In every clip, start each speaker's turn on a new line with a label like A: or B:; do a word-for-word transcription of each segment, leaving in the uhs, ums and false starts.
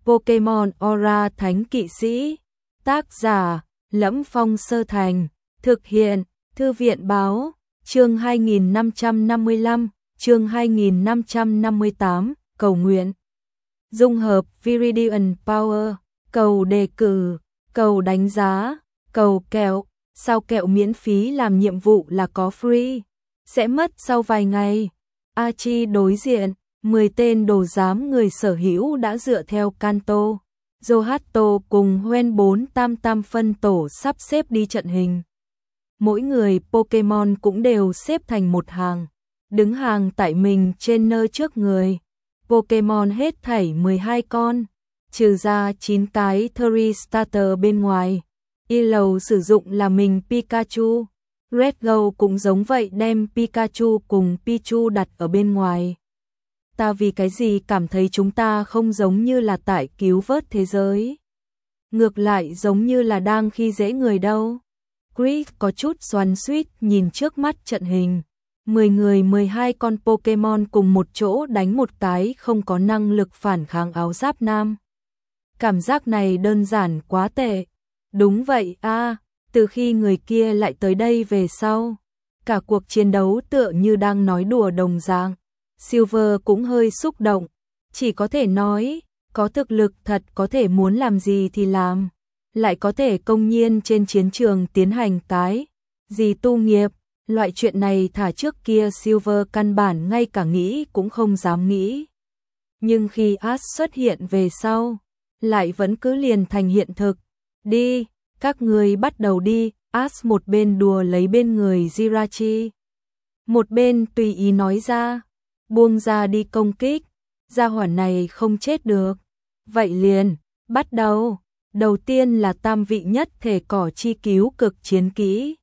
A: Pokemon Aura Thánh Kỵ Sĩ. Tác giả: Lẫm Phong Sơ Thành. Thực hiện: Thư viện Báo. Chương hai nghìn năm trăm năm mươi lăm, chương hai nghìn năm trăm năm mươi tám, cầu nguyện. Dung hợp Viridian Power, cầu đề cử, cầu đánh giá, cầu kẹo. Sao kẹo miễn phí làm nhiệm vụ là có free, sẽ mất sau vài ngày. Archie đối diện, mười tên đồ giám người sở hữu đã dựa theo Kanto, Yohato cùng Hoenn bốn tam tam phân tổ sắp xếp đi trận hình. Mỗi người Pokemon cũng đều xếp thành một hàng, đứng hàng tại mình trên nơi trước người. Pokemon hết thảy mười hai con, trừ ra chín cái Third Starter bên ngoài. Yellow sử dụng là mình Pikachu, Red Gold cũng giống vậy, đem Pikachu cùng Pichu đặt ở bên ngoài. Ta vì cái gì cảm thấy chúng ta không giống như là tại cứu vớt thế giới, ngược lại giống như là đang khi dễ người đâu. Chris có chút xoắn xuýt nhìn trước mắt trận hình, mười người mười hai con Pokemon cùng một chỗ đánh một cái không có năng lực phản kháng áo giáp nam. Cảm giác này đơn giản quá tệ. Đúng vậy a, à, từ khi người kia lại tới đây về sau, cả cuộc chiến đấu tựa như đang nói đùa đồng dạng. Silver cũng hơi xúc động, chỉ có thể nói, có thực lực thật có thể muốn làm gì thì làm, lại có thể công nhiên trên chiến trường tiến hành cái gì tu nghiệp, loại chuyện này thả trước kia Silver căn bản ngay cả nghĩ cũng không dám nghĩ. Nhưng khi Ash xuất hiện về sau, lại vẫn cứ liền thành hiện thực. Đi, các người bắt đầu đi. Ash một bên đùa lấy bên người Jirachi, một bên tùy ý nói ra, buông ra đi công kích, gia hỏa này không chết được. Vậy liền, bắt đầu. Đầu tiên là tam vị nhất thể cỏ chi cứu cực chiến kỹ.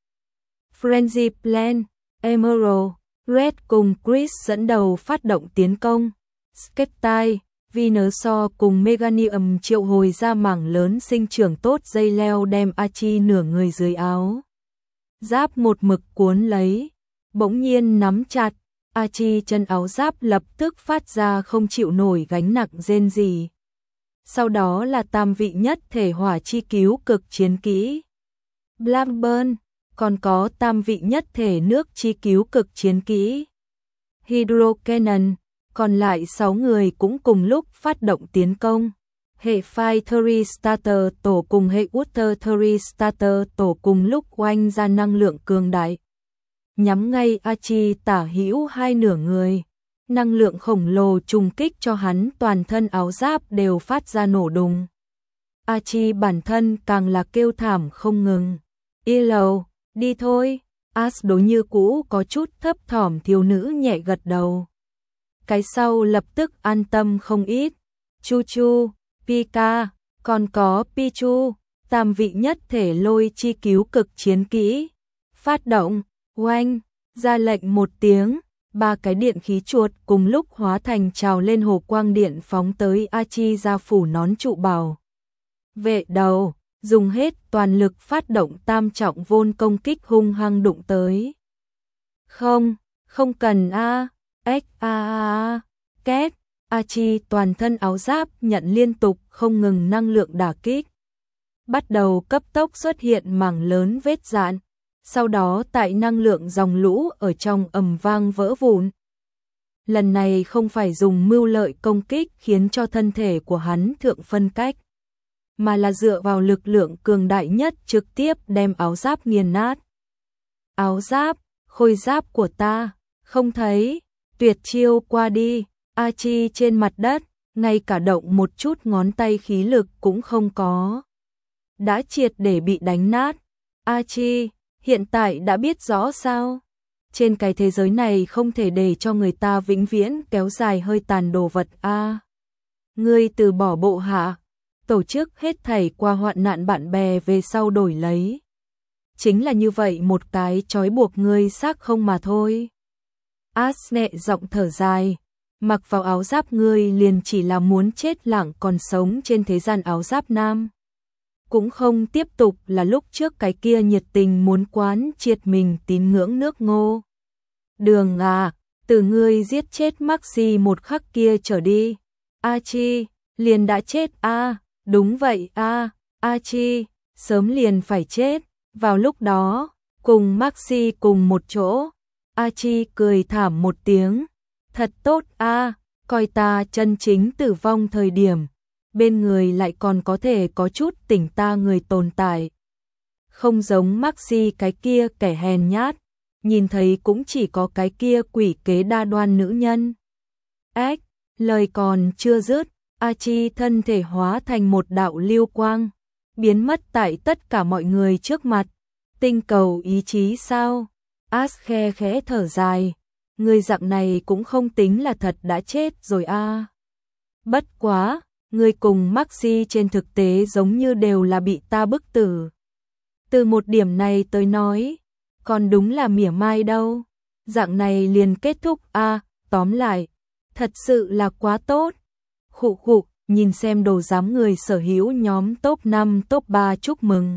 A: Frenzy Plan, Emerald, Red cùng Chris dẫn đầu phát động tiến công. Skeptile, Venusaur cùng Meganium triệu hồi ra mảng lớn sinh trưởng tốt dây leo đem Archie nửa người dưới áo giáp một mực cuốn lấy, bỗng nhiên nắm chặt. Archie chân áo giáp lập tức phát ra không chịu nổi gánh nặng rên rỉ. Sau đó là tam vị nhất thể hỏa chi cứu cực chiến kỹ Blackburn, còn có tam vị nhất thể nước chi cứu cực chiến kỹ Hydro Cannon. Còn lại sáu người cũng cùng lúc phát động tiến công. Hệ Fire Third Starter tổ cùng hệ Water Third Starter tổ cùng lúc oanh ra năng lượng cường đại, nhắm ngay Archie tả hữu hai nửa người. Năng lượng khổng lồ trùng kích cho hắn toàn thân áo giáp đều phát ra nổ đùng. Archie bản thân càng là kêu thảm không ngừng. Yellow, đi thôi. Ash đối như cũ có chút thấp thỏm thiếu nữ nhẹ gật đầu. Cái sau lập tức an tâm không ít. Chu Chu, Pika, còn có Pichu, tam vị nhất thể lôi chi cứu cực chiến kỹ. Phát động, oanh, ra lệnh một tiếng, ba cái điện khí chuột cùng lúc hóa thành trào lên hồ quang điện phóng tới Archie ra phủ nón trụ bảo vệ đầu, dùng hết toàn lực phát động tam trọng vôn công kích hung hăng đụng tới. Không, không cần a. X a a két. Archie toàn thân áo giáp nhận liên tục không ngừng năng lượng đả kích, bắt đầu cấp tốc xuất hiện mảng lớn vết rạn, sau đó tại năng lượng dòng lũ ở trong ầm vang vỡ vụn. Lần này không phải dùng mưu lợi công kích khiến cho thân thể của hắn thượng phân cách, mà là dựa vào lực lượng cường đại nhất trực tiếp đem áo giáp nghiền nát. Áo giáp, khôi giáp của ta, không thấy. Tuyệt chiêu qua đi. Archie trên mặt đất, ngay cả động một chút ngón tay khí lực cũng không có, đã triệt để bị đánh nát. Archie, hiện tại đã biết rõ sao? Trên cái thế giới này không thể để cho người ta vĩnh viễn kéo dài hơi tàn đồ vật a. À, ngươi từ bỏ bộ hạ, tổ chức hết thảy qua hoạn nạn bạn bè về sau đổi lấy. Chính là như vậy một cái trói buộc ngươi xác không mà thôi. Ash nhẹ giọng thở dài, mặc vào áo giáp ngươi liền chỉ là muốn chết lặng còn sống trên thế gian áo giáp nam. Cũng không tiếp tục là lúc trước cái kia nhiệt tình muốn quán triệt mình tín ngưỡng nước ngô. Đường à, từ ngươi giết chết Maxi một khắc kia trở đi, Archie, Liền đã chết a, à, đúng vậy a, à, Archie, sớm liền phải chết, vào lúc đó, cùng Maxi cùng một chỗ. Archie cười thảm một tiếng, thật tốt a, à, coi ta chân chính tử vong thời điểm, bên người lại còn có thể có chút tỉnh ta người tồn tại. Không giống Maxi cái kia kẻ hèn nhát, nhìn thấy cũng chỉ có cái kia quỷ kế đa đoan nữ nhân. Ếch, lời còn chưa dứt, Archie thân thể hóa thành một đạo lưu quang, biến mất tại tất cả mọi người trước mặt. Tinh cầu ý chí sao? Ash khe khẽ thở dài, người dạng này cũng không tính là thật đã chết rồi a. À. Bất quá, người cùng Maxi trên thực tế giống như đều là bị ta bức tử. Từ một điểm này tới nói, còn đúng là mỉa mai đâu. Dạng này liền kết thúc a, à, tóm lại, thật sự là quá tốt. Khụ khụ, nhìn xem đồ giám người sở hữu nhóm top năm top ba chúc mừng.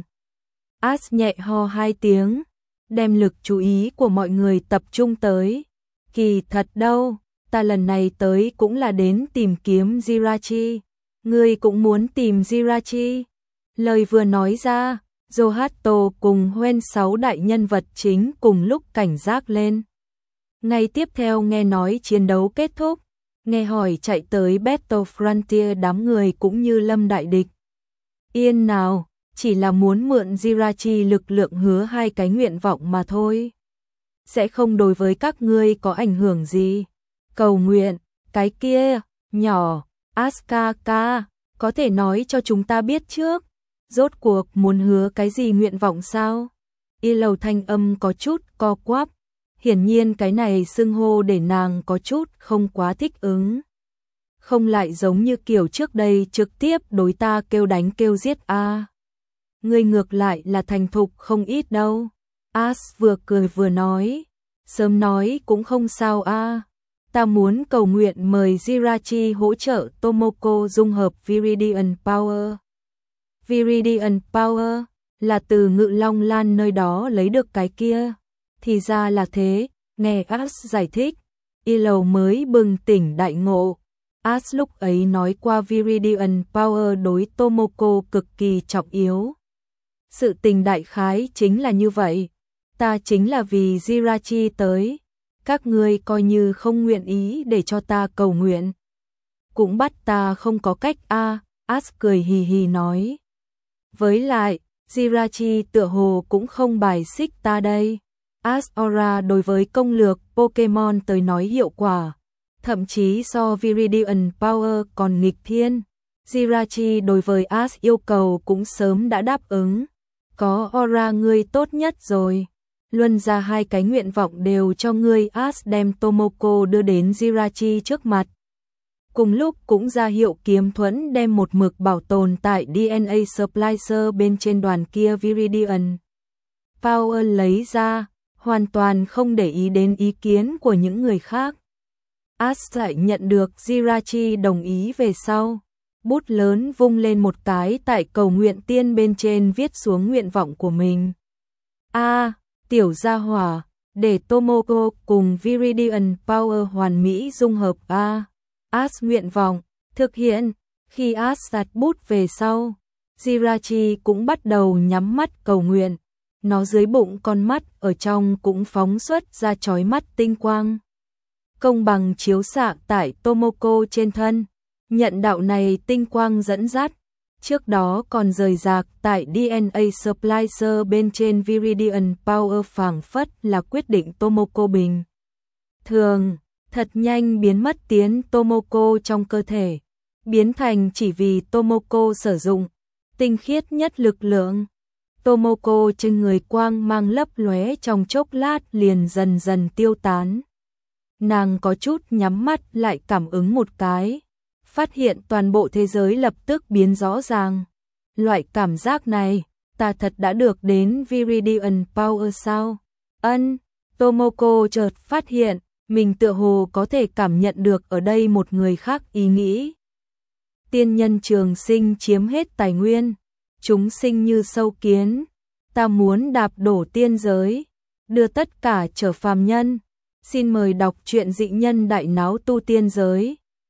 A: Ash nhẹ ho hai tiếng, đem lực chú ý của mọi người tập trung tới. Kỳ thật đâu, ta lần này tới cũng là đến tìm kiếm Jirachi. Ngươi cũng muốn tìm Jirachi. Lời vừa nói ra, Johato cùng Hoen sáu đại nhân vật chính cùng lúc cảnh giác lên. Ngay tiếp theo nghe nói chiến đấu kết thúc, nghe hỏi chạy tới Battle Frontier đám người cũng như lâm đại địch. Yên nào, chỉ là muốn mượn Jirachi lực lượng hứa hai cái nguyện vọng mà thôi. Sẽ không đối với các ngươi có ảnh hưởng gì. Cầu nguyện, cái kia, nhỏ, Asuka, có thể nói cho chúng ta biết trước. Rốt cuộc muốn hứa cái gì nguyện vọng sao? Y Lầu thanh âm có chút co quắp. Hiển nhiên cái này xưng hô để nàng có chút không quá thích ứng. Không lại giống như kiểu trước đây trực tiếp đối ta kêu đánh kêu giết a. À. Ngươi ngược lại là thành thục không ít đâu. Ash vừa cười vừa nói. Sớm nói cũng không sao a. À. Ta muốn cầu nguyện mời Jirachi hỗ trợ Tomoko dung hợp Viridian Power. Viridian Power là từ Ngự Long Lan nơi đó lấy được cái kia. Thì ra là thế, nghe Ash giải thích, Y Lầu mới bừng tỉnh đại ngộ. Ash lúc ấy nói qua Viridian Power đối Tomoko cực kỳ trọng yếu. Sự tình đại khái chính là như vậy. Ta chính là vì Jirachi tới. Các ngươi coi như không nguyện ý để cho ta cầu nguyện. Cũng bắt ta không có cách a. À, Ash cười hì hì nói. Với lại, Jirachi tựa hồ cũng không bài xích ta đây. Ash Aura đối với công lược Pokemon tới nói hiệu quả, thậm chí so Viridian Power còn nghịch thiên. Jirachi đối với Ash yêu cầu cũng sớm đã đáp ứng. Có Aura ngươi tốt nhất rồi. Luân ra hai cái nguyện vọng đều cho ngươi. Ash đem Tomoko đưa đến Jirachi trước mặt. Cùng lúc cũng ra hiệu kiếm thuẫn đem một mực bảo tồn tại đê en a Splicer bên trên đoàn kia Viridian Power lấy ra, hoàn toàn không để ý đến ý kiến của những người khác. Ash lại nhận được Jirachi đồng ý về sau. Bút lớn vung lên một cái tại cầu nguyện tiên bên trên viết xuống nguyện vọng của mình. A, à, tiểu gia hỏa, để Tomoko cùng Viridian Power hoàn mỹ dung hợp a. À. Ash nguyện vọng, thực hiện. Khi Ash đặt bút về sau, Jirachi cũng bắt đầu nhắm mắt cầu nguyện. Nó dưới bụng con mắt ở trong cũng phóng xuất ra chói mắt tinh quang. Công bằng chiếu xạ tại Tomoko trên thân. Nhận đạo này tinh quang dẫn dắt. Trước đó còn rời rạc tại đê en a Splicer bên trên Viridian Power phảng phất là quyết định Tomoko bình thường. Thật nhanh biến mất tiến Tomoko trong cơ thể. Biến thành chỉ vì Tomoko sử dụng tinh khiết nhất lực lượng. Tomoko trên người quang mang lấp lóe trong chốc lát liền dần dần tiêu tán. Nàng có chút nhắm mắt lại cảm ứng một cái. Phát hiện toàn bộ thế giới lập tức biến rõ ràng. Loại cảm giác này, ta thật đã được đến Viridian Power sao? Ân, Tomoko chợt phát hiện, mình tựa hồ có thể cảm nhận được ở đây một người khác ý nghĩ. Tiên nhân trường sinh chiếm hết tài nguyên, chúng sinh như sâu kiến, ta muốn đạp đổ tiên giới, đưa tất cả trở phàm nhân. Xin mời đọc truyện Dị Nhân Đại Náo Tu Tiên Giới.